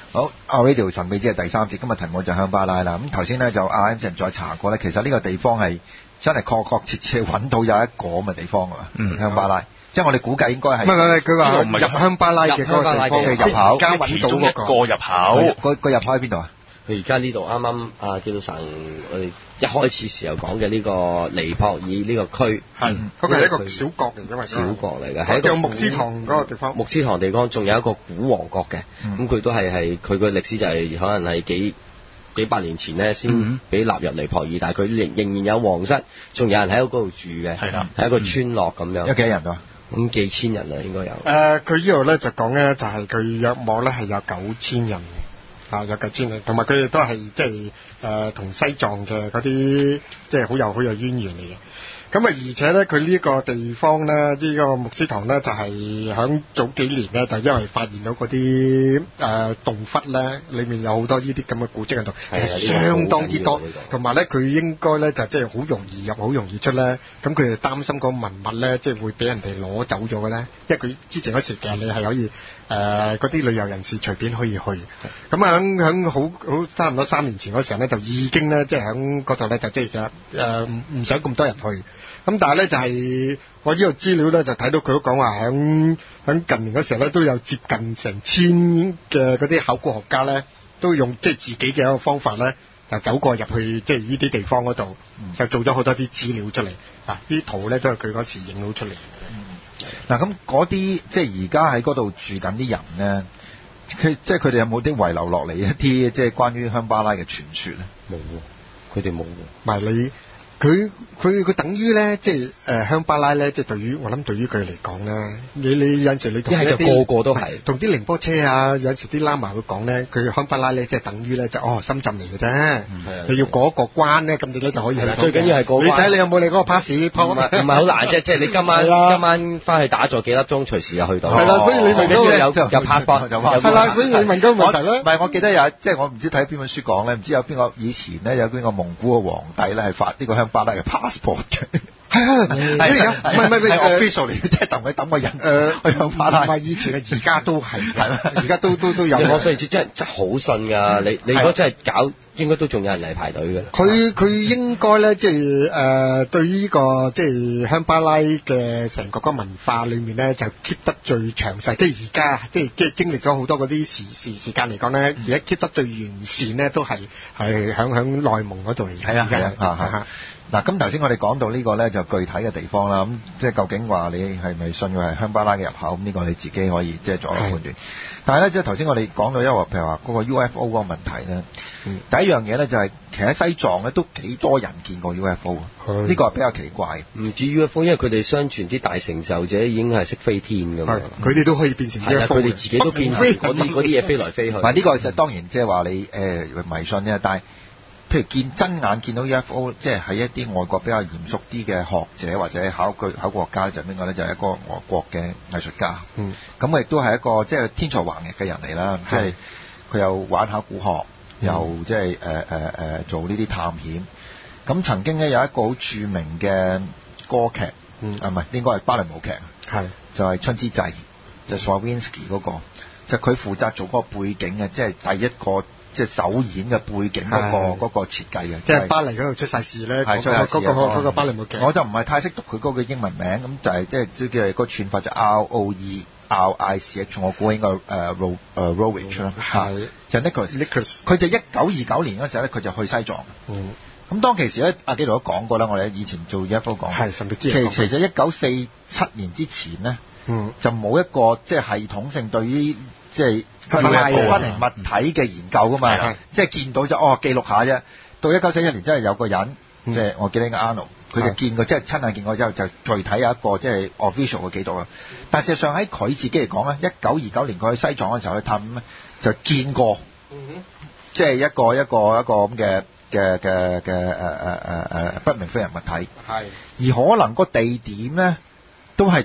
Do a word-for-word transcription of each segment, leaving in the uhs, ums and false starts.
好，阿 Radio 神秘之係第三節，今日題目就係香巴拉啦。咁頭先咧就阿 Anson 再查過咧，其實呢個地方係真係確確切切揾到有一個咁嘅地方㗎嘛，嗯，香巴拉。即係我哋估計應該係。唔係唔係，佢話入香巴拉嘅嗰個地方嘅入口，而家揾到嗰個入口。 個個入口喺邊度啊？ 佢而家呢度啱啱啊，基督神我哋一開始時候講嘅呢個尼泊爾呢個區， 係嗰個係一個小國嚟㗎嘛， 小國嚟嘅，係一個牧師堂嗰個地方。 牧師堂地方仲有一個古王國嘅，咁佢都係係佢個歷史就係可能係幾幾百年前咧先俾納入尼泊爾，但係佢仍仍然有皇室，仲有人喺嗰度住嘅，係啦，係一個村落咁樣。 有幾人啊？ 咁幾千人啊，應該有。 誒，佢呢度咧就講咧，就係佢約莫咧係有九千人。啊，有九千人，同埋佢哋都係即係誒同西藏嘅嗰啲即係好有好有淵源嚟嘅。咁啊，而且咧，佢呢個地方咧，呢、呢個牧師堂咧，就係、是、響早幾年咧，就因為發現到嗰啲誒洞窟咧，裏面有好多呢啲咁嘅古蹟喺度，係相當之多。同埋咧，佢應該咧就即係好容易入，好容易出咧。咁佢哋擔心個文物咧，即係會俾人哋攞走咗嘅咧。因為佢之前嗰時其實你係可以誒嗰啲旅遊人士隨便可以去。咁啊，響響好好差唔多三年前嗰時候咧，就已經咧即係響嗰度咧就即係誒唔唔想咁多人去。咁但係咧就係、是、我呢個資料咧就睇到佢都講話響響近年嗰時候咧都有接近成千嘅嗰啲考古學家咧都用即係自己嘅一個方法咧就走過入去即係呢啲地方嗰度，就做咗好多啲資料出嚟。啊，啲圖咧都係佢嗰時影到出嚟。 嗱咁嗰啲即係而家喺嗰度住緊啲人咧，佢即係佢哋有冇啲遺留落嚟一啲即係關於香巴拉嘅傳說咧？ 冇喎，佢哋冇喎。 唔係你。佢佢佢等於咧，即係誒香巴拉咧，即係對於我諗對於佢嚟講咧，你你有陣時你同一啲個個都係同啲寧波車啊，有陣時啲喇嘛會講咧，佢香巴拉咧即係等於咧就哦深圳嚟嘅啫，你要過一個關咧，咁你咧就可以去到。 最緊要係過關。 你睇你有冇你嗰個 pass？唔係唔係好難啫，即係你今晚今晚翻去打咗幾粒鐘，隨時就去到。 係啦，所以你問到有有 passport 有係啦，所以你問嗰個問題咧。 唔係，我記得有即係我唔知睇邊本書講咧，唔知有邊個以前咧有邊個蒙古嘅皇帝咧係發呢個香巴拉嘅 passport。 係啊，係啊，唔係唔係係 official 嚟嘅，即係等佢等個人誒去香巴拉。 唔係以前啊，而家都係，而家都都都有。 我所以真係真係好信㗎，你你如果真係搞，應該都仲有人嚟排隊嘅。 佢佢應該咧，即係誒對於呢個即係香巴拉嘅成個個文化裏面咧，就 keep 得最詳細。即係而家即係即係經歷咗好多嗰啲時時時間嚟講咧，而家 keep 得最完善咧，都係係響響內蒙嗰度嚟。 係啊係啊嚇嚇。嗱，咁頭先我哋講到呢個咧就具體嘅地方啦，咁即係究竟話你係咪信佢係香巴拉嘅入口？咁呢個你自己可以即係作一個判斷。但係咧，即係頭先我哋講到，因為譬如話嗰個 U F O 嗰個問題咧，嗯、第一樣嘢咧就係、是、其實喺西藏咧都幾多人見過 U F O， 呢個係比較奇怪。 唔止 U F O， 因為佢哋相傳啲大成就者已經係識飛天㗎嘛， 佢哋都可以變成 U F O， 佢哋自己都見嗰啲嗰啲嘢飛來飛去。 嗱，呢個就當然即係話你誒、呃、迷信啫，但係。譬如見真眼見到 U F O， 即係喺一啲外國比較嚴肅啲嘅學者或者考據考古學家就邊個咧？就係、是、一個外國嘅藝術家。嗯，咁佢亦都係一個即係天才橫溢嘅人嚟啦。即係佢又玩考古學，嗯、又即係誒誒誒做呢啲探險。咁曾經咧有一個好著名嘅歌劇，嗯、啊唔係應該係芭蕾舞劇，係就係、是《春之祭》，就 Stravinsky 嗰個，就佢負責做嗰個背景嘅，即係第一個。即係首演嘅背景嗰、那個嗰個設計嘅， 即係巴黎嗰度出晒事咧，嗰、那個嗰、那個那個芭蕾舞劇。 我就唔係太識讀佢嗰個英文名，咁就係即係即係個串法就 R O E R I C H， 我估應該誒 Ro 誒 Roach 啦，係就 Nicholas，Nicholas， 佢就一九二九年嗰時候咧，佢就去西藏。嗯，咁當其時咧，阿紀陶都講過啦，我哋以前做 U F O 講，係甚至知。其其實一九四七年之前咧，嗯，就冇一個即係系統性對於即係。佢係不明物體嘅研究噶嘛，嗯、即係見到就哦記錄下啫。到一九四一年真係有個人，嗯、即係我記得應該 Arnold，佢就見過，即係親眼見過之後就具體有一個即係 official 嘅記錄啦。但事實上喺佢自己嚟講咧，一九二九年佢去西藏嘅時候去探咧，就見過，嗯、即係一個一個一個咁嘅嘅嘅嘅誒誒誒誒不明飛行物體。係而可能個地點咧都係接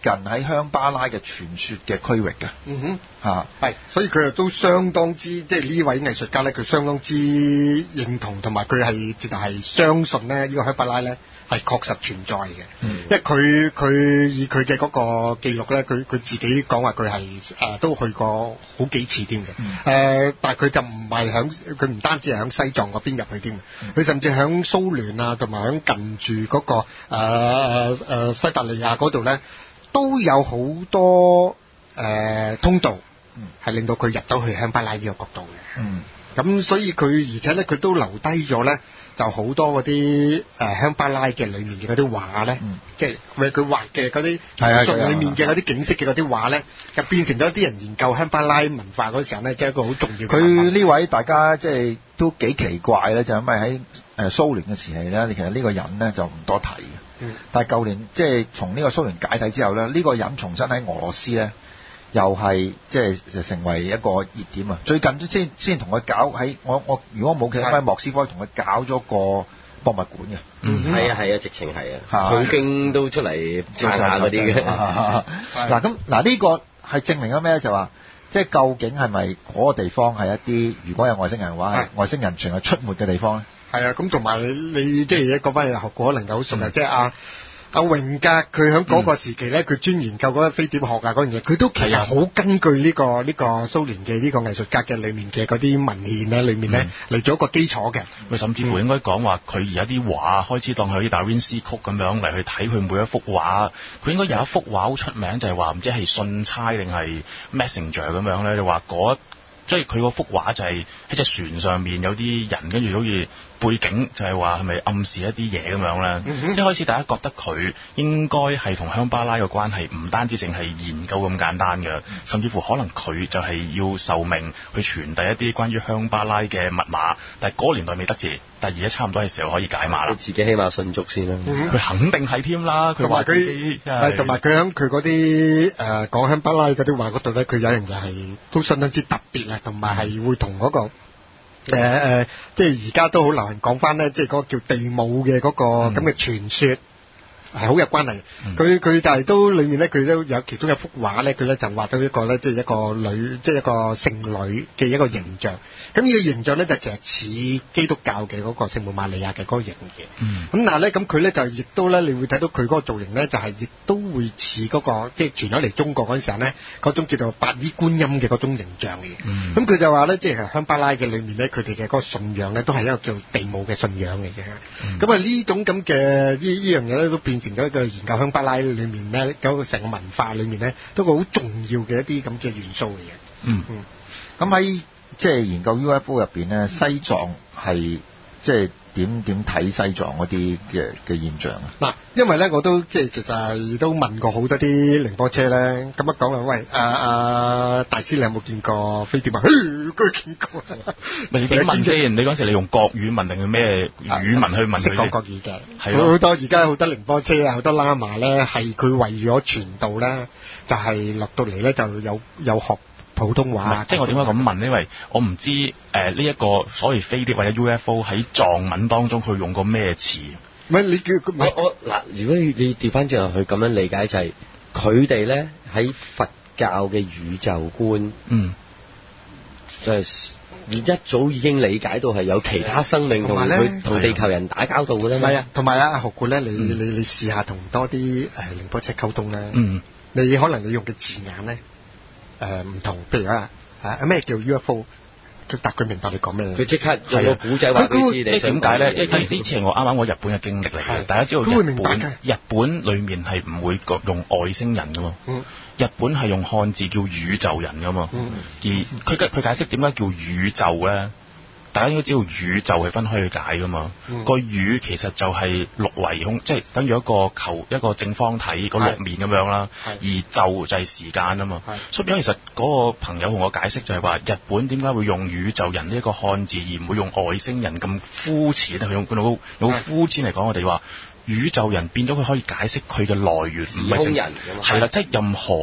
近喺香巴拉嘅傳說嘅區域嘅。 嗯哼， 嚇係，所以佢又都相當之即係呢位藝術家咧，佢相當之認同同埋佢係直頭係相信咧呢個香巴拉咧係確實存在嘅。嗯，因為佢佢以佢嘅嗰個記錄咧，佢佢自己講話佢係誒都去過好幾次添嘅。誒、嗯呃，但係佢就唔係響佢唔單止係響西藏嗰邊入去添，佢、嗯、甚至響蘇聯啊，同埋響近住嗰、那個誒誒、呃呃、西伯利亞嗰度咧，都有好多誒、呃、通道，係令到佢入到去香巴拉呢個角度嘅。嗯，咁所以佢而且咧，佢都留低咗咧。就好多嗰啲誒香巴拉嘅裏面嘅嗰啲畫咧，嗯、即係為佢畫嘅嗰啲藝術裏面嘅嗰啲景色嘅嗰啲畫咧，就變成咗一啲人研究香巴拉文化嗰時候咧，即係一個好重要嘅。 佢呢位大家即係都幾奇怪咧，就因為喺誒蘇聯嘅時期咧，其實呢個人咧就唔多提嘅。嗯、但係舊年即係從呢個蘇聯解體之後咧，呢、呢個人重新喺俄羅斯咧。又係即係就成為一個熱點啊！最近先先同佢搞喺我我如果冇記錯，喺莫斯科同佢搞咗個博物館嘅。 嗯，係啊係啊，直情係啊，普京都出嚟撐下嗰啲嘅。 嗱咁嗱呢個係證明咗咩？就話即係究竟係咪嗰個地方係一啲如果有外星人嘅話，係外星人全係出沒嘅地方咧？ 係啊，咁同埋你即係講翻嘢學過，可能就好熟啊！即係啊。阿榮格佢喺嗰個時期咧，佢、嗯、專研究嗰個飛碟學啊嗰樣嘢，佢都其實好根據呢、這個呢、這個蘇聯嘅呢個藝術家嘅裏面嘅嗰啲文獻咧，裏面咧嚟做一個基礎嘅。 佢甚至乎應該講話，佢而家啲畫開始當佢啲達芬奇曲咁樣嚟去睇佢每一幅畫。佢應該有一幅畫好出名，就係話唔知係信差定係 messenger 咁樣咧，就話嗰即係佢嗰幅畫就係喺隻船上面有啲人，跟住好似背景就係話係咪暗示一啲嘢咁樣咧？嗯、即係開始大家覺得佢應該係同香巴拉嘅關係唔單止淨係研究咁簡單嘅，甚至乎可能佢就係要受命去傳遞一啲關於香巴拉嘅密碼，但係嗰個年代未得字，但係而家差唔多係時候可以解碼啦。 你自己起碼信足先啦。 佢、嗯、肯定係添啦。佢話佢係同埋佢喺佢嗰啲誒講香巴拉嗰啲話嗰度咧，佢有樣嘢係都相當之特別啊，同埋係會同嗰、嗰個。誒誒、呃，即係而家都好流行講翻咧，即係嗰個叫地母嘅嗰個咁嘅傳說，係好有關係。佢佢、嗯、就係都裏面咧，佢都有其中一幅畫咧，佢咧就畫到一個咧，即係一個女，即係一個聖女嘅一個形象。咁呢個形象咧就其實似基督教嘅嗰個聖母瑪利亞嘅嗰個形嘅。嗯。咁但係咧，咁佢咧就亦都咧，你會睇到佢嗰個造型咧，就係、是、亦都會似嗰、那個即係傳咗嚟中國嗰陣時候咧，嗰種叫做白衣觀音嘅嗰種形象嘅。嗯。咁佢就話咧，即係香巴拉嘅裏面咧，佢哋嘅嗰個信仰咧，都係一個叫地母嘅信仰嚟嘅。咁啊呢種咁嘅呢呢樣嘢咧，都變成咗一個研究香巴拉裏面咧，嗰個成個文化裏面咧，都個好重要嘅一啲咁嘅元素嚟嘅。 嗯嗯。咁喺即係研究 U F O 入邊咧，西藏係即係點點睇西藏嗰啲嘅嘅現象啊？ 嗱，因為咧我都即係其實都問過好多啲寧波車咧，咁一講啊，喂，啊啊大師你有冇見過飛碟啊？佢見過。 你點問先？你嗰時你用國語問定係咩語文去問佢？識講國語嘅， 係咯。 好多而家好多寧波車啊，好多喇嘛咧，係佢為咗傳道咧，就係、是、落到嚟咧就有有學普通話。 即係我點解咁問？因為我唔知誒呢一個所謂飛碟或者 U F O 喺藏文當中佢用過咩詞？ 唔係你叫我我嗱，如果你你調翻轉頭去咁樣理解，就係佢哋咧喺佛教嘅宇宙觀，嗯，就係一早已經理解到係有其他生命同佢同地球人打交道嘅啦嘛。係啊， 同埋啊，阿何故咧？你你你試下同多啲誒寧波車溝通咧。嗯，你可能你用嘅字眼咧。誒唔、呃、同，譬如啊，啊咩叫 U F O？ 佢答佢明白你講咩？ 佢即刻用個古仔話俾你知。 你點解咧？因為呢次係我啱啱我日本嘅經歷嚟嘅。大家知道日本日本裏面係唔會用外星人噶嘛？嗯、日本係用漢字叫宇宙人噶嘛？嗯、而佢佢解釋點解叫宇宙咧？大家應該知道宇宙係分開去解噶嘛，嗯、個宇其實就係六維空，即係等於一個球一個正方體個六面咁樣啦。而宙就係時間啊嘛，所以變咗其實嗰個朋友同我解釋就係話，日本點解會用宇宙人呢一個漢字，而唔會用外星人咁膚淺？佢用佢用用膚淺嚟講，我哋話宇宙人變咗佢可以解釋佢嘅來源，唔係空人， 係啦，即係任何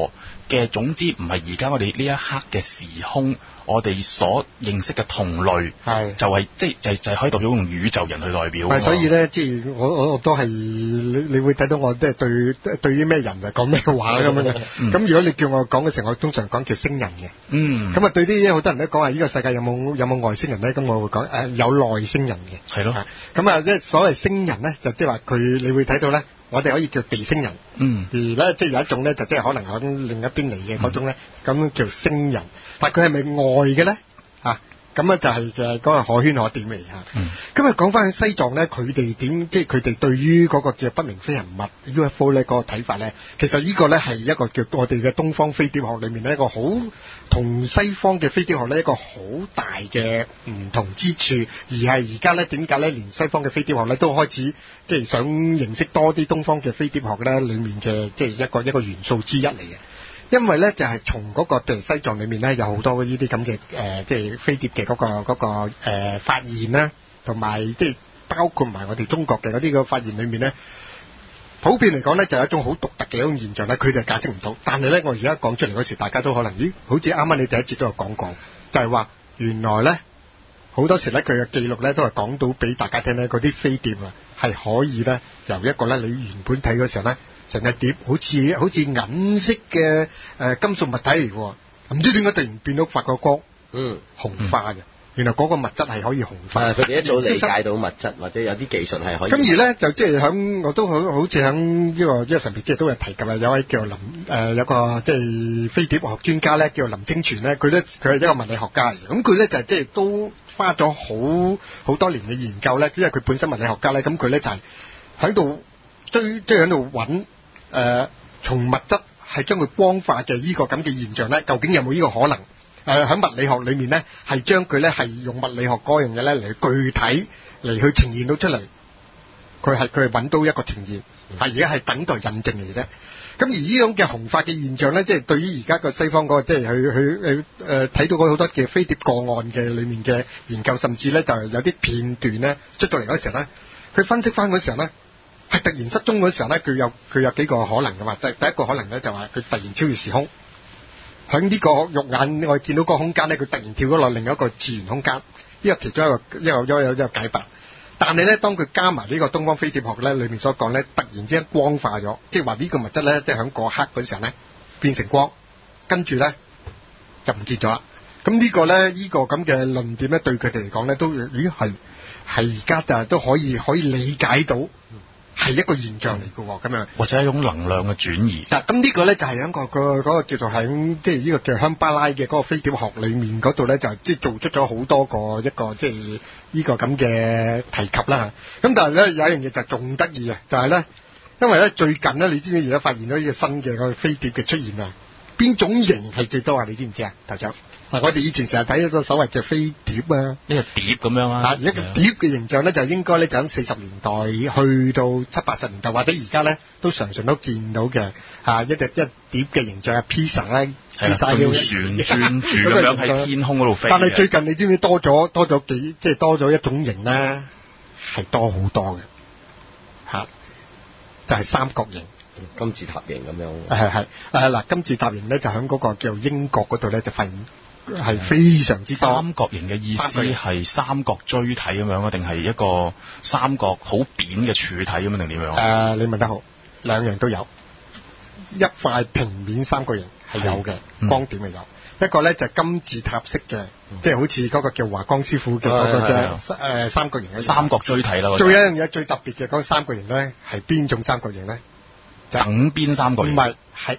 嘅總之唔係而家我哋呢一刻嘅時空，我哋所認識嘅同類，係就係即係就係就係可以代表用宇宙人去代表。 係，所以咧，即係我我我都係你你會睇到我即係對對於咩人就講咩話咁樣嘅。咁、嗯、如果你叫我講嘅時候，我通常講叫星人嘅。嗯。咁啊，對啲好多人都講話呢個世界有冇有冇外星人咧？咁我會講誒、呃、有內星人嘅。係咯。咁啊，即係所謂星人咧，就即係話佢你會睇到咧。我哋可以叫地星人，嗯，而咧即係有一種咧就即係可能響另一邊嚟嘅嗰種咧，咁、嗯、叫星人，但係佢係咪外嘅咧？啊，咁啊就係嘅嗰個可圈可點嚟嚇。嗯，今日講翻去西藏咧，佢哋點即係佢哋對於嗰個叫不明飛行物 U F O 咧嗰個睇法咧，其實呢個咧係一個叫我哋嘅東方飛碟學裏面咧一個好同西方嘅飛碟學咧一個好大嘅唔同之處，而係而家咧點解咧連西方嘅飛碟學咧都開始即係想認識多啲東方嘅飛碟學咧裏面嘅即係一個一個元素之一嚟嘅。因為咧就係從嗰個譬如西藏裏面咧有好多呢啲咁嘅誒即係飛碟嘅嗰個嗰個誒發現啦，同埋即係包括埋我哋中國嘅嗰啲個發現裏面咧，普遍嚟講咧就係一種好獨特嘅一種現象咧，佢哋解釋唔到。但係咧我而家講出嚟嗰時，大家都可能咦，好似啱啱你第一節都有講過，就係話原來咧好多時咧佢嘅記錄咧都係講到俾大家聽咧，嗰啲飛碟啊係可以咧由一個咧你原本睇嗰時候咧。成日碟好似好似銀色嘅誒、呃、金屬物體嚟喎，唔知點解突然變到發個光，嗯，紅化嘅、嗯，原來嗰個物質係可以紅化。佢、嗯、哋一早理解到物質或者有啲技術係可以。咁而咧就即係響我都好好似響呢個呢個神秘即係都有提及啊，有位叫林誒、呃、有個即係飛碟學專家咧叫林清泉咧，佢咧佢係一個物理學家嚟嘅，咁佢咧就即係都花咗好好多年嘅研究咧，因為佢本身物理學家咧，咁佢咧就係喺度追追喺度揾。誒、呃，從物質係將佢光化嘅呢個咁嘅現象咧，究竟有冇呢個可能？誒、呃，喺物理學裏面咧，係將佢咧係用物理學嗰樣嘢咧嚟具體嚟去呈現到出嚟。佢係佢係揾到一個呈現，係而家係等待印證嚟啫。咁而呢種嘅紅化嘅現象咧，即係對於而家個西方嗰個即係去去去誒睇到嗰好多嘅飛碟個案嘅裏面嘅研究，甚至咧就係有啲片段咧出到嚟嗰時候咧，佢分析翻嗰時候咧。係突然失蹤嗰時候咧，佢有佢有幾個可能㗎嘛？第第一個可能咧就話佢突然超越時空，喺呢個肉眼我見到個空間咧，佢突然跳咗落另一個次元空間，呢個其中一個一個一個一個解法。但係咧，當佢加埋呢個東方飛碟學咧裏面所講咧，突然之間光化咗，即係話呢個物質咧，即係喺嗰刻嗰時候咧變成光，跟住咧就唔見咗啦。咁呢個咧呢個咁嘅論點咧，對佢哋嚟講咧都咦係係而家就都可以可以理解到。係一個現象嚟嘅喎，咁樣或者係一種能量嘅轉移。 嗱，咁呢個咧就係喺個個嗰個叫做喺即係呢個叫香巴拉嘅嗰個飛碟學裏面嗰度咧，就即係做出咗好多個一個即係呢個咁嘅提及啦。咁但係咧有一樣嘢就仲得意啊，就係咧，因為咧最近咧，你知唔知而家發現咗呢個新嘅個飛碟嘅出現啊？邊種型係最多啊？你知唔知啊，頭長？嗱，我哋以前成日睇一個所謂嘅飛碟啊， 呢個碟咁樣啊。 嗱，而家個碟嘅形象咧，就應該咧就喺四十年代去到七八十年代，或者而家咧都常常都見到嘅嚇一隻一碟嘅形象啊，披薩咧，披薩要旋轉住咁樣喺天空嗰度飛。 但係最近你知唔知多咗多咗幾即係多咗一種型咧，係多好多嘅嚇，就係三角形。 金字塔形咁樣。 係係誒嗱，金字塔形咧就喺嗰個叫英國嗰度咧就發現。係非常之多。 三角形嘅意思係三角錐體咁樣啊，定係一個三角好扁嘅柱體咁樣定點樣？誒、 呃，你問得好，兩樣都有。一塊平面三角形係有嘅，光點係有。嗯、一個咧就係、金字塔式嘅，嗯、即係好似嗰個叫華光師傅嘅嗰個嘅誒三角形嘅。 三角錐體啦。 仲有一樣嘢最特別嘅嗰個三角形咧，係邊種三角形咧？ 就等邊三角形。唔係，係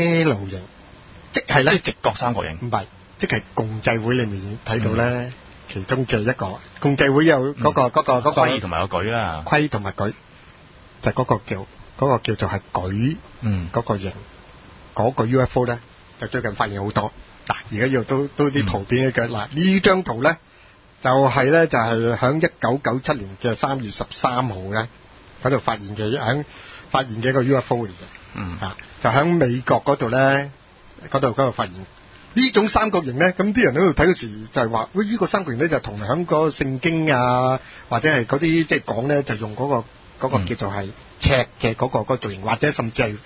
L 型，即係咧。 即係直角三角形。 唔係。即係共濟會裏面睇到咧、嗯，其中嘅一個共濟會有嗰、嗰個嗰、嗯嗰個嗰、嗰個規同埋個舉啦， 規同埋舉就係、嗰個叫嗰、嗰個叫做係舉，嗯，嗰、嗰個型嗰、嗰個 U F O 咧，就最近發現好多。嗱，而家要都都啲圖片嘅嗱，呢張圖咧就係、是、咧就係響一九九七年嘅三月十三號咧嗰度發現嘅，響發現嘅一個 U F O 嚟嘅，嗯啊，就響美國嗰度咧嗰度嗰度發現。呢種三角形咧，咁啲人喺度睇嗰時就係話，喂，呢個三角形咧就同響個聖經啊，或者係嗰啲即係講咧，就用嗰個嗰個叫做係尺嘅嗰個嗰個造型，或者甚至係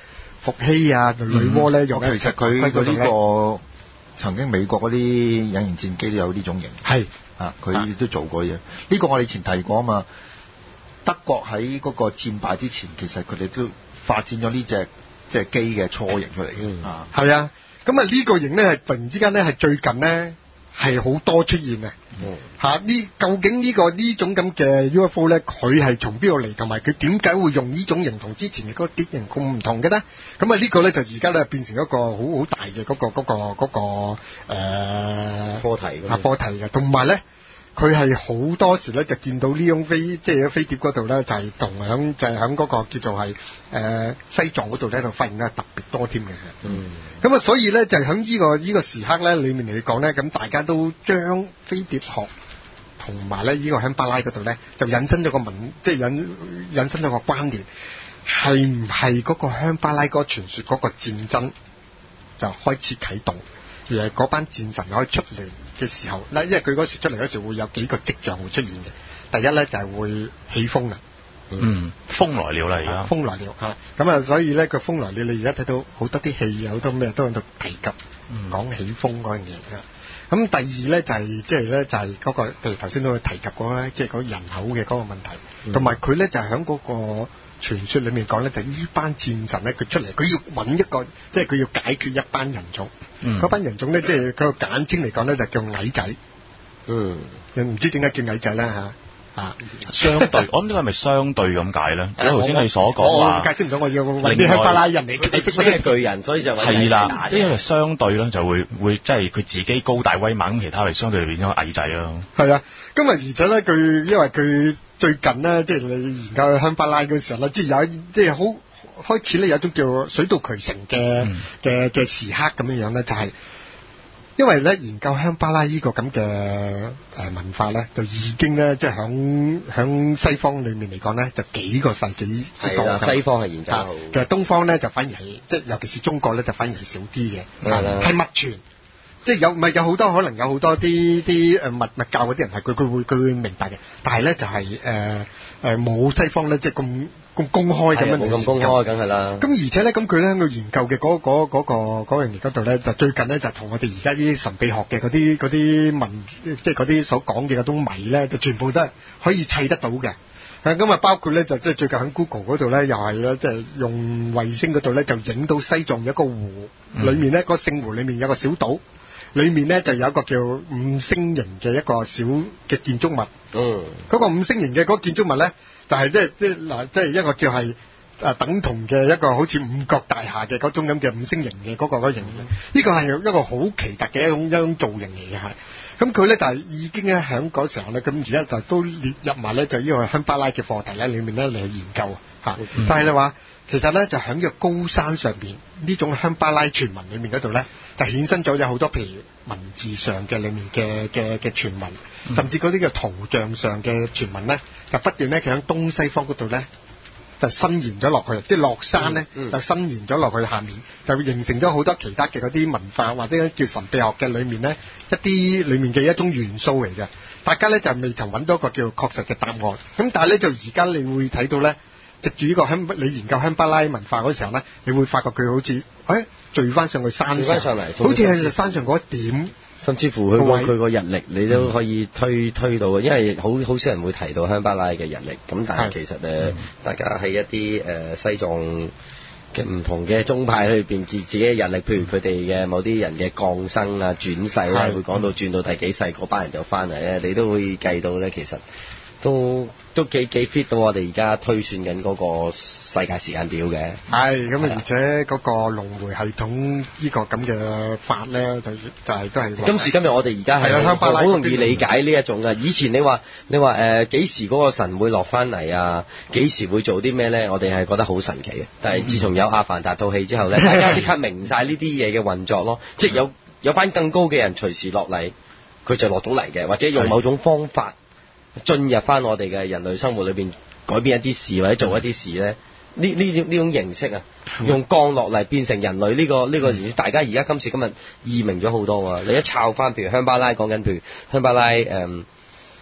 伏羲啊、女媧咧用喺。其實佢佢呢個曾經美國嗰啲隱形戰機都有呢種型。 係啊，佢都做過嘢。呢、呢個我哋以前提過啊嘛。德國喺嗰個戰敗之前，其實佢哋都發展咗呢隻即係機嘅雛形出嚟嘅。 嗯、 啊， 係啊。咁啊呢個型咧係突然之間咧係最近咧係好多出現嘅。 嗯。 嚇、啊！呢究竟呢、呢個呢種咁嘅 U F O 咧，佢係從邊度嚟，同埋佢點解會用呢種型同之前嘅嗰個碟型咁唔同嘅咧？咁啊呢個咧就而家咧變成一個好好大嘅嗰、嗰個嗰、嗰個嗰、嗰個誒課題啊課題嘅，同埋咧。佢係好多時咧就見到呢種飛，即係飛碟嗰度咧就係同響就係響嗰個叫做係誒、呃、西藏嗰度咧就發現得特別多添嘅。 嗯。 咁啊，所以咧就響呢、這個呢、這個時刻咧裏面嚟講咧，咁大家都將飛碟學同埋咧呢個香巴拉嗰度咧就引申咗個文，即係引引申咗個關聯，係唔係嗰個香巴拉嗰個傳說嗰個戰爭就開始啟動？而係嗰班戰神可以出嚟嘅時候，嗱，因為佢嗰時出嚟嗰時會有幾個跡象會出現嘅。第一咧就係、是、會起風啦， 嗯，風來了啦而家， 風來了嚇，咁啊，所以咧個風來了，你而家睇到好多啲戲，好多咩都喺度提及講、嗯、起風嗰樣嘢嘅。咁第二咧就係即係咧就係、是、嗰、那個，譬如頭先都提及過咧，即係嗰人口嘅嗰個問題，同埋佢咧就喺嗰個傳說裏面講咧，就呢、是、班戰神咧佢出嚟，佢要揾一個，即係佢要解決一班人種。嗰、嗯、班人種咧，即係佢個簡稱嚟講咧，就叫矮仔。嗯，唔知點解叫矮仔咧嚇啊？ 相對，我諗呢個係咪相對咁解咧？因為頭先你所講話， 我解釋唔到，我要揾啲香巴拉人嚟解釋咩巨人，所以就係啦，即係因為相對咧就會會即係佢自己高大威猛，咁其他係相對變咗矮仔咯。係啊，咁啊而且咧佢因為佢最近咧，即係你研究香巴拉嘅時候咧，即係有即係好。開始咧有一種叫水到渠成嘅嘅嘅時刻咁樣樣咧，就係、是、因為咧研究香巴拉呢個咁嘅誒文化咧，就已經咧即係響響西方裏面嚟講咧，就幾個世紀係啦，西方係研究好， 其實東方咧就反而係即係尤其是中國咧就反而係少啲嘅，係密傳，即係有唔係有好多可能有好多啲啲誒密密教嗰啲人係佢佢會佢會明白嘅，但係咧就係誒誒冇西方咧即係咁。咁公開咁樣冇咁公開，梗係啦。 咁而且咧，咁佢咧去研究嘅嗰嗰嗰個嗰樣嘢嗰度咧，就最近咧就同我哋而家呢啲神秘學嘅嗰啲嗰啲文，即係嗰啲所講嘅嗰種謎咧，就全部都係可以砌得到嘅。咁啊，包括咧就即係最近喺 Google 嗰度咧，又係咧即係用衛星嗰度咧就影到西藏有一個湖，嗯、裏面咧個聖湖裏面有個小島，裏面咧就有一個叫五星形嘅一個小嘅建築物。嗯，嗰個五星形嘅嗰個建築物咧。就係即係即係嗱，即係一個叫係誒等同嘅一個好似五角大廈嘅嗰種咁嘅五星形嘅嗰個嗰形，呢個係一個好奇特嘅一種一種造型嚟嘅係。咁佢咧就係已經咧喺嗰時候咧，咁而家就都列入埋咧就呢個香巴拉嘅課題咧裏面咧嚟去研究嚇。嗯、但係你話其實咧就喺呢個高山上邊呢種香巴拉傳聞裏面嗰度咧，就衍生咗有好多譬如文字上嘅裏面嘅嘅嘅傳聞，甚至嗰啲嘅圖像上嘅傳聞咧。就不斷咧，佢喺東西方嗰度咧，就伸延咗落去，即係落山咧，嗯嗯、就伸延咗落去下面，就會形成咗好多其他嘅嗰啲文化或者叫神秘學嘅裏面咧，一啲裏面嘅一種元素嚟嘅。大家咧就未曾揾到一個叫確實嘅答案。咁但係咧就而家你會睇到咧，藉住呢個香，你研究香巴拉文化嗰時候咧，你會發覺佢好似誒聚翻上去山上，上好似係山上嗰一點。 甚至乎佢個佢個日曆，你都可以推推到嘅，因為好好少人會提到香巴拉嘅日曆。咁但係其實誒，嗯、大家喺一啲誒、呃、西藏嘅唔同嘅宗派裏邊，自自己嘅日曆，譬如佢哋嘅某啲人嘅降生啊、轉世啊，會講到轉到第幾世嗰班人就翻嚟咧，你都會計到咧，其實都都幾幾 fit 到我哋而家推算緊嗰個世界時間表嘅。係咁啊， 而且嗰個輪迴系統呢個咁嘅法咧，就就係都係今時今日我哋而家係好容易理解呢一種嘅。以前你話你話誒幾時嗰個神會落翻嚟啊？幾時會做啲咩咧？我哋係覺得好神奇嘅。但係自從有阿凡達套戲之後咧，大家即刻明晒呢啲嘢嘅運作咯。即係有有班更高嘅人隨時落嚟，佢就落到嚟嘅，或者用某種方法進入翻我哋嘅人類生活裏邊，改變一啲事或者做一啲事咧，呢呢種呢種形式啊，用降落嚟變成人類呢個呢個形式，大家而家今時今日易明咗好多啊！你一抄翻，譬如香巴拉講緊，譬如香巴拉誒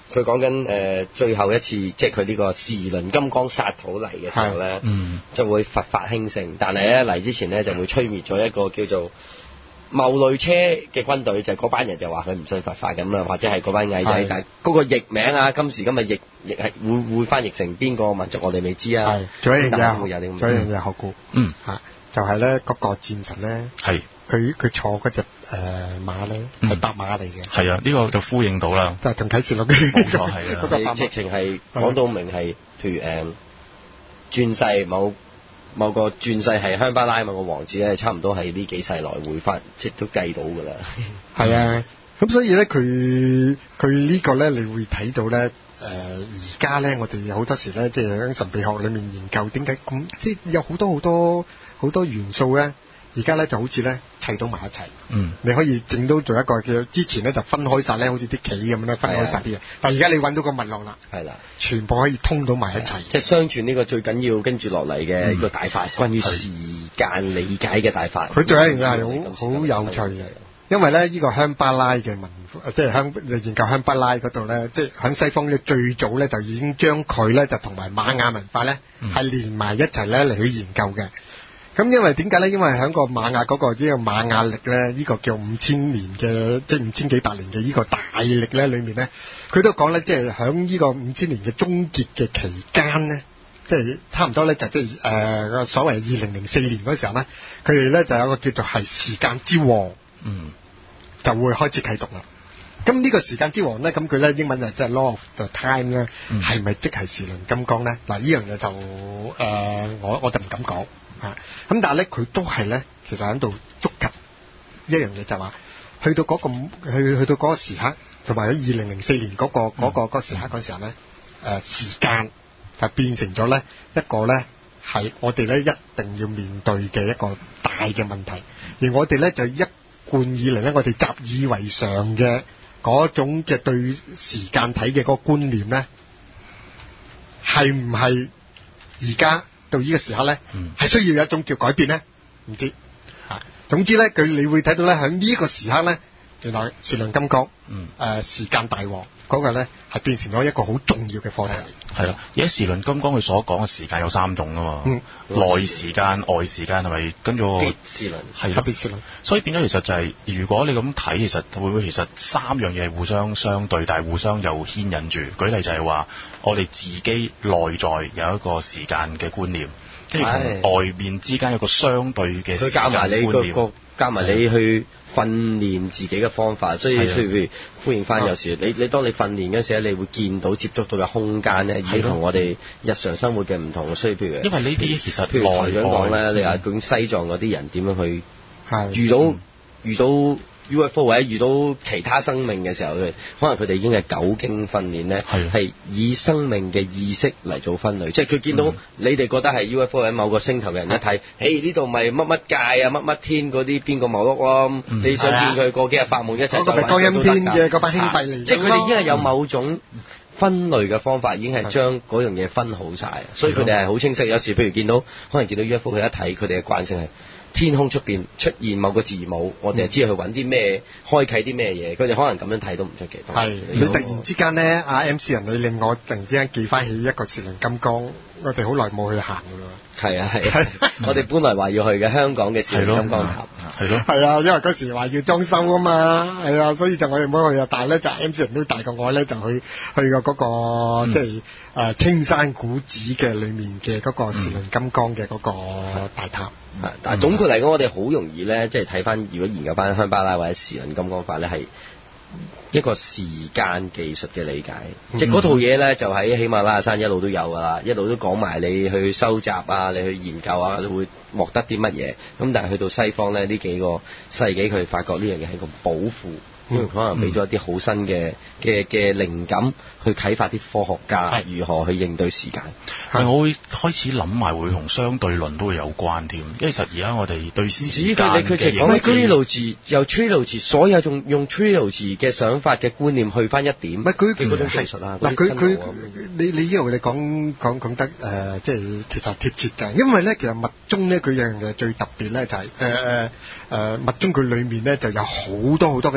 佢講緊誒最後一次，即係佢呢個時輪金剛殺土嚟嘅時候咧，嗯，就會佛法興盛，但係咧嚟之前咧就會吹滅咗一個叫做牟雷車嘅軍隊，就嗰、是、班人就話佢唔信佛法咁啊，或者係嗰班蟻仔，但係嗰個譯名啊，今時今日譯譯係會會翻譯成邊個民族，我哋未知啊。係，仲有一樣嘢，仲有一樣嘢學估，嗯嚇，就係咧嗰個戰神咧，係佢佢坐嗰隻誒馬咧係白馬嚟嘅。係啊，呢、這個就呼應到啦。就係同啟示錄嘅冇錯係啊，嗰個直情係講到明係，譬如誒轉世某。某個轉世係香巴拉某個王子咧，差唔多係呢幾世來回翻，即都計到㗎啦。係啊，咁所以咧，佢佢呢個咧，你會睇到咧，誒而家咧，我哋好多時咧，即係喺神秘學裏面研究點解咁，即係有好多好多好多元素咧。而家咧就好似咧砌到埋一齊，嗯，你可以整到做一個叫之前咧就分開晒咧，好似啲棋咁樣咧分開晒啲嘢。但係而家你揾到個脈絡啦，係啦，全部可以通到埋一齊。即係相傳呢個最緊要跟住落嚟嘅一個大法，關於時間理解嘅大法。佢仲有一樣嘢係好好有趣嘅，因為咧呢個香巴拉嘅文，即係香研究香巴拉嗰度咧，即係喺西方咧最早咧就已經將佢咧就同埋瑪雅文化咧係連埋一齊咧嚟去研究嘅。咁因為點解咧？因為喺個瑪雅嗰個呢個瑪雅曆咧，呢個叫五千年嘅，即係五千幾百年嘅呢個大曆咧，裏面咧，佢都講咧，即係喺呢個五千年嘅終結嘅期間咧，即係差唔多咧，就即係誒所謂二零零四年嗰時候咧，佢哋咧就有一個叫做係時間之王，嗯，就會開始啟動啦。咁呢個時間之王咧，咁佢咧英文就即係 Law of the Time 咧，係咪即係時輪金剛咧？嗱，呢樣嘢就誒、呃，我我就唔敢講。啊！咁但係咧，佢都係咧，其實喺度觸及一樣嘢，就話去到嗰、嗰個去去到嗰個時刻，同埋喺二零零四年嗰、嗰個嗰、嗯嗰個嗰個時刻嗰時候咧，誒、呃、時間就變成咗咧一個咧係我哋咧一定要面對嘅一個大嘅問題，而我哋咧就一貫以嚟咧，我哋習以為常嘅嗰種嘅對時間睇嘅嗰個觀念咧，係唔係而家？到呢個時刻咧，係、嗯、需要有一種叫改變咧，唔知啊。總之咧，佢你會睇到咧，喺呢個時刻咧，原來時輪金剛，誒、嗯呃、時間大王嗰、那個咧，係變成咗一個好重要嘅課題。係啦，而家時輪金剛佢所講嘅時間有三種啊嘛，嗯、內時間、外時間係咪跟住時輪？係特別時輪。所以變咗其實就係、是，如果你咁睇，其實會唔會其實三樣嘢係互相相對，但係互相又牽引住。舉例就係話，我哋自己內在有一個時間嘅觀念，跟住同外面之間有一個相對嘅時間觀念，個加埋你去訓練自己嘅方法。所以譬如呼應翻，有時你你當你訓練嗰時咧，你會見到接觸到嘅空間咧，已經同我哋日常生活嘅唔同。所以譬如因為呢啲其實譬如台長講咧，你話究竟西藏嗰啲人點樣去遇到、嗯、遇到 U F O 或者遇到其他生命嘅時候，佢可能佢哋已經係久經訓練咧，係以生命嘅意識嚟做分類。即係佢見到你哋覺得係 U F O 喺某個星球嘅人一睇，誒呢度咪乜乜界啊，乜乜天嗰啲邊個茅屋咯、嗯，你想見佢過幾日發夢一齊就揾都得㗎。嗰個係光陰天嘅嗰班兄弟嚟，即係佢哋已經係有某種分類嘅方法，已經係將嗰樣嘢分好晒，所以佢哋係好清晰。有時譬如見到可能見到 U F O， 佢一睇佢哋嘅慣性係。天空出邊出現某個字母，我哋就知道去揾啲咩，開啟啲咩嘢。佢哋可能咁樣睇都唔出奇。係你突然之間咧，阿 M C 人，你令我突然之間記翻起一個時輪金剛，我哋好耐冇去行噶啦。係啊係啊，我哋本來話要去嘅香港嘅時輪金剛塔。係咯。係啊，因為嗰時話要裝修啊嘛，係啊，所以就我哋冇去啊。但係咧，就 M C 人都大過我咧，就去去過嗰、那個、嗯、即係誒青山古寺嘅裏面嘅嗰個時輪金剛嘅嗰個大塔。係、嗯，但係總括嚟講，我哋好容易咧，即係睇翻，如果研究翻香巴拉或者時輪金剛法咧，係一個時間技術嘅理解。嗯、即係嗰套嘢咧，就喺喜馬拉雅山一路都有噶啦，一路都講埋你去收集啊，你去研究啊，你會獲得啲乜嘢。咁但係去到西方咧，呢幾個世紀佢發覺呢樣嘢係個寶庫。嗯、可能俾咗一啲好新嘅嘅嘅靈感，去啟發啲科學家如何去應對時間。係，我會開始諗埋會同相對論都會有關添。因為其實而家我哋對時間嘅佢哋講 trilogy 由 trilogy 所有用用 trilogy 嘅想法嘅觀念去翻一點。唔係佢嗰種技術啊，嗱佢佢你你呢度你講講講得誒、呃，即係其實貼切㗎。因為咧，其實密宗咧佢有樣嘢最特別咧，就係誒誒誒密宗佢裡面咧就有好多好多嗰啲法咧。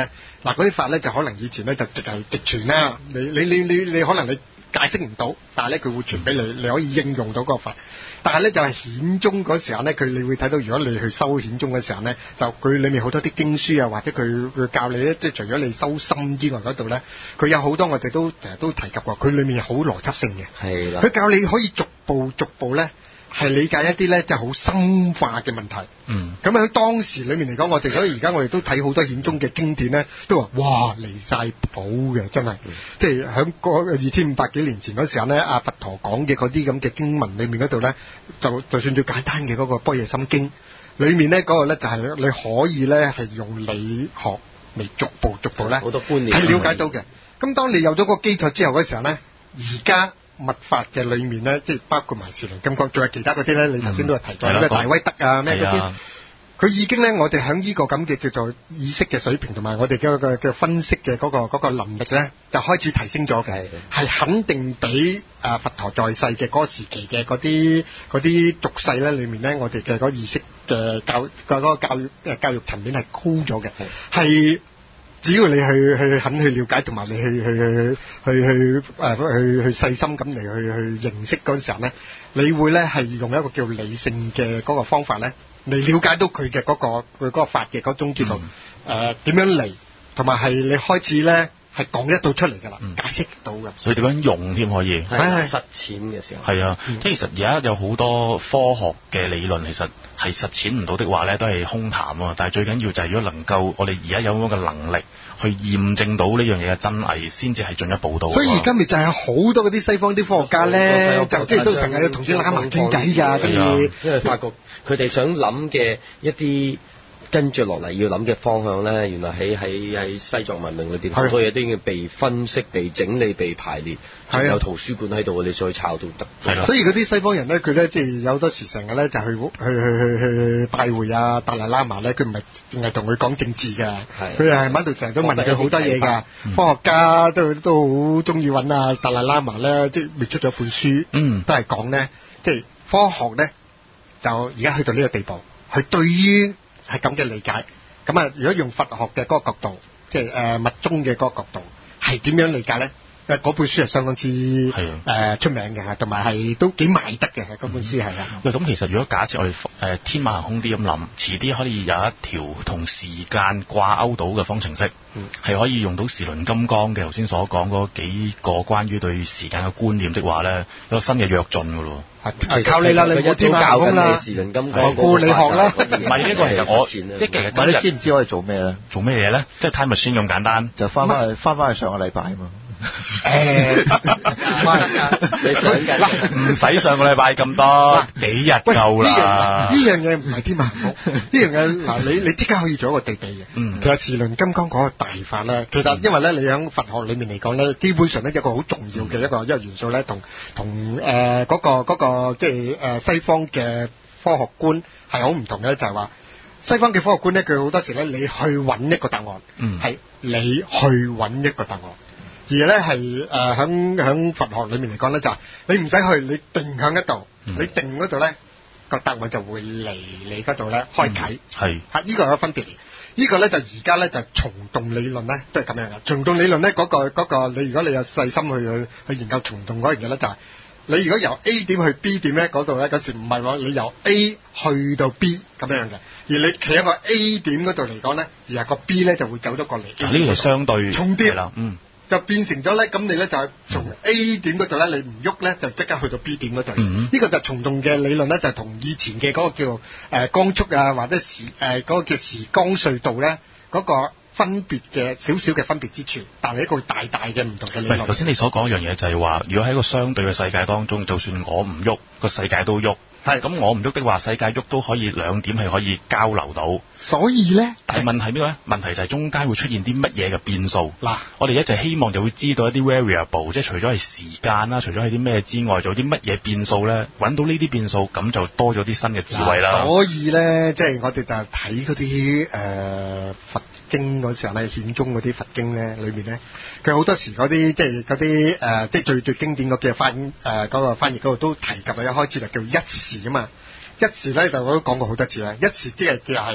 咧，嗱嗰啲法咧就可能以前咧就直係直傳啦，你你你你你可能你解釋唔到，但係咧佢會傳俾你，你可以應用到嗰個法。但係咧就係顯宗嗰時候咧，佢你會睇到，如果你去修顯宗嘅時候咧，就佢裡面好多啲經書啊，或者佢佢教你咧，即係除咗你修心之外嗰度咧，佢有好多我哋都成日都提及過，佢裡面好邏輯性嘅， 係啦， 佢教你可以逐步逐步咧。係理解一啲咧，即係好深化嘅問題。嗯。咁喺當時裏面嚟講，我哋所以而家我哋都睇好多顯宗嘅經典咧，都話哇離晒譜嘅，真係。嗯、即係喺嗰二千五百幾年前嗰時候咧，阿佛陀講嘅嗰啲咁嘅經文裏面嗰度咧，就就算最簡單嘅嗰個般若心經裏面咧，嗰、那個咧就係你可以咧係用理學嚟逐步逐步咧， 好多觀念係了解到嘅。咁當你有咗個基礎之後嗰時候咧，而家。密法嘅裏面咧，即係包括埋時輪金剛，仲有其他嗰啲咧。你頭先都係提咗咩大威德啊，咩嗰啲，佢已經咧，我哋喺呢個咁嘅叫做意識嘅水平，同埋我哋嘅嘅嘅分析嘅嗰個嗰個能力咧，就開始提升咗嘅，係肯定比啊佛陀在世嘅嗰個時期嘅嗰啲嗰啲俗世咧裏面咧，我哋嘅嗰個意識嘅教嗰個教育誒教育層面係高咗嘅，係。只要你去去肯去了解，同埋你去去去去去誒、呃、去去細心咁嚟去去認識嗰陣時候咧，你會咧係用一個叫理性嘅嗰個方法咧嚟了解到佢嘅嗰個佢嗰個法嘅嗰種叫做誒點樣嚟，同埋係你開始咧係講得到出嚟㗎啦，嗯、解釋到㗎。所以點樣用添可以？ 係實踐嘅時候。係啊，嗯、即係其實而家有好多科學嘅理論，其實係實踐唔到的話咧，都係空談啊。但係最緊要就係如果能夠我哋而家有咁嘅能力。去驗證到呢樣嘢嘅真偽，先至係進一步到。所以而家咪就係好多嗰啲西方啲科學家咧，就即係都成日要同啲喇嘛傾偈㗎，跟住因為發覺佢哋想諗嘅一啲跟住落嚟要諗嘅方向咧，原來喺喺喺西藏文明裏邊好多嘢都已經被分析、被整理、被排列，係有圖書館喺度，你再抄都得。 係啦，所以嗰啲西方人咧，佢咧即係有好多時成日咧就去去去去去拜會啊達賴喇嘛咧，佢唔係淨係同佢講政治㗎，佢係喺度成日都問佢好多嘢㗎。嗯、科學家都都好中意揾啊達賴喇嘛咧，即係未出咗本書，嗯，都係講咧，即係科學咧就而家去到呢個地步，佢對於係咁嘅理解，咁啊，如果用佛學嘅嗰個角度，即係誒密宗嘅嗰個角度，係點樣理解咧？誒嗰本書係相當之誒、呃、出名嘅，同埋係都幾賣得嘅，嗰本書係啊。 喂、嗯，咁其實如果假設我哋誒、呃、天馬行空啲咁諗，遲啲可以有一條同時間掛鈎到嘅方程式，係、嗯、可以用到時輪金剛嘅頭先所講嗰幾個關於對時間嘅觀念的話咧，有個新嘅躍進㗎咯。 係靠你啦，你冇天馬行空啦， 時輪金剛顧你學啦。 唔係呢個其實我即係其實咁你知唔知可以做咩咧？ 做咩嘢咧？即係 time machine 咁簡單， 就翻返去翻返去上個禮拜啊嘛。 誒， 唔係你想緊嗱， 唔使上個禮拜咁多，幾日夠啦。 呢樣嘢唔係天馬行空，呢樣嘢嗱，你你即刻可以做一個對比嘅。嗯，其實時輪金剛嗰個大法咧，其實因為咧你喺佛學裏面嚟講咧，基本上咧有一個好重要嘅一個一個元素咧，同同誒嗰個嗰個即係誒西方嘅科學觀係好唔同嘅，就係話西方嘅科學觀咧，佢好多時咧你去揾一個答案，嗯，係你去揾一個答案。而咧係誒喺喺佛學裏面嚟講咧，就係你唔使去，你定向一度，嗯、你定嗰度咧個答案就會嚟你嗰度咧開啟。係嚇、嗯，依、啊這個有分別。呢、這個咧就而家咧就蟲洞理論咧都係咁樣嘅。蟲洞理論咧嗰、那個嗰、那個你如果你有細心去去去研究蟲洞嗰樣嘢咧，就係、是、你如果由 A 點去 B 點咧嗰度咧，嗰時唔係話你由 A 去到 B 咁樣嘅，而你企喺個 A 點嗰度嚟講咧，而係個 B 咧就會走咗過嚟。呢個係相對重疊啦，嗯。 就變成咗咧，咁你咧就係從 A 點嗰度咧，你唔喐咧，就即刻去到 B 點嗰度。呢、嗯、個就蟲洞嘅理論咧，就同以前嘅嗰個叫誒、呃、光速啊，或者時誒嗰、呃那個叫時光隧道咧，嗰、那個分別嘅少少嘅分別之處，但係一個大大嘅唔同嘅理論。 頭先你所講一樣嘢就係話，如果喺一個相對嘅世界當中，就算我唔喐，個世界都喐。係咁，我唔喐的話，世界喐都可以兩點係可以交流到。所以咧，但係問題咩咧？問題就係中間會出現啲乜嘢嘅變數。嗱，我哋一直希望就會知道一啲 variable，即係除咗係時間啦，除咗係啲咩之外，仲有啲乜嘢變數咧？揾到呢啲變數，咁就多咗啲新嘅智慧啦。 所以咧，即係我哋就睇嗰啲誒佛經嗰時候咧，顯宗嗰啲佛經咧，裏面咧，佢好多時嗰啲即係嗰啲誒，即係最最經典嗰嘅翻誒嗰個翻譯嗰度都提及啊，一開始就叫一時啊嘛，一時咧就我都講過好多次啦，一時即係叫係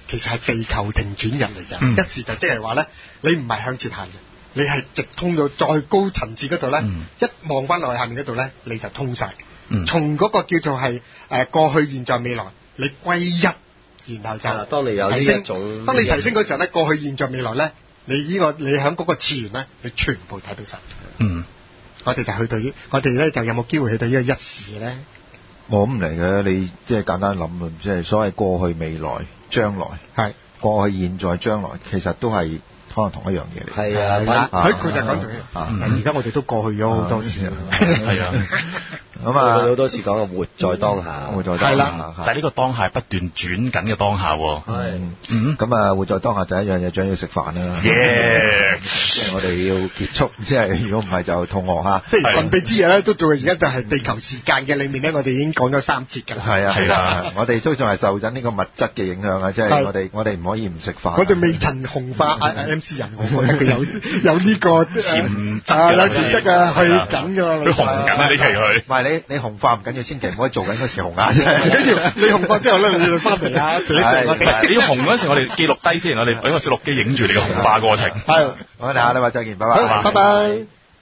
其實係地球停轉日嚟嘅， 嗯、 一時就即係話咧，你唔係向前行嘅，你係直通到再高層次嗰度咧，嗯、一望翻落去下面嗰度咧，你就通晒。嗯、從嗰個叫做係誒過去、現在、未來，你歸一，然後就當你有呢一種， 當你提升嗰時候咧，過去、現在、未來咧，你呢、這個你喺嗰個次元咧，你全部睇到晒。 嗯， 我哋就去到呢，我哋咧就有冇機會去到呢個一時咧？ 我唔嚟嘅，你即係簡單諗啊，即係所謂過去、未來、將來，係過去、現在、將來，其實都係可能同一樣嘢嚟。 係啊， 佢佢就講咗。而家我哋都過去咗好多事啊。 係啊。 咁啊， 好多時講嘅活在當下， 活在當下， 但係呢個當下係不斷轉緊嘅當下喎。 係，嗯，咁啊，活在當下就一樣嘢，最緊要食飯啦。 耶！ 即係我哋要結束，即係如果唔係就肚餓嚇。 即係神秘之夜咧，都做而家就係地球時間嘅裏面咧，我哋已經講咗三節㗎啦。 係啊，係啊，我哋都仲係受緊呢個物質嘅影響啊，即係我哋我哋唔可以唔食飯。 我哋未曾紅化 M C 人，我覺得佢有有呢個潛質啊，有潛質啊，去緊㗎嘛。 佢紅緊啊！呢期佢。 唔係你你紅化唔緊要，千祈唔可以做緊嗰時紅啊！唔緊要，你紅化之後咧，你要翻嚟啊！你要紅嗰時，我哋記錄低先，我哋俾個攝錄機影住你嘅紅化過程。 係，我哋下禮拜再見，拜拜。 拜拜。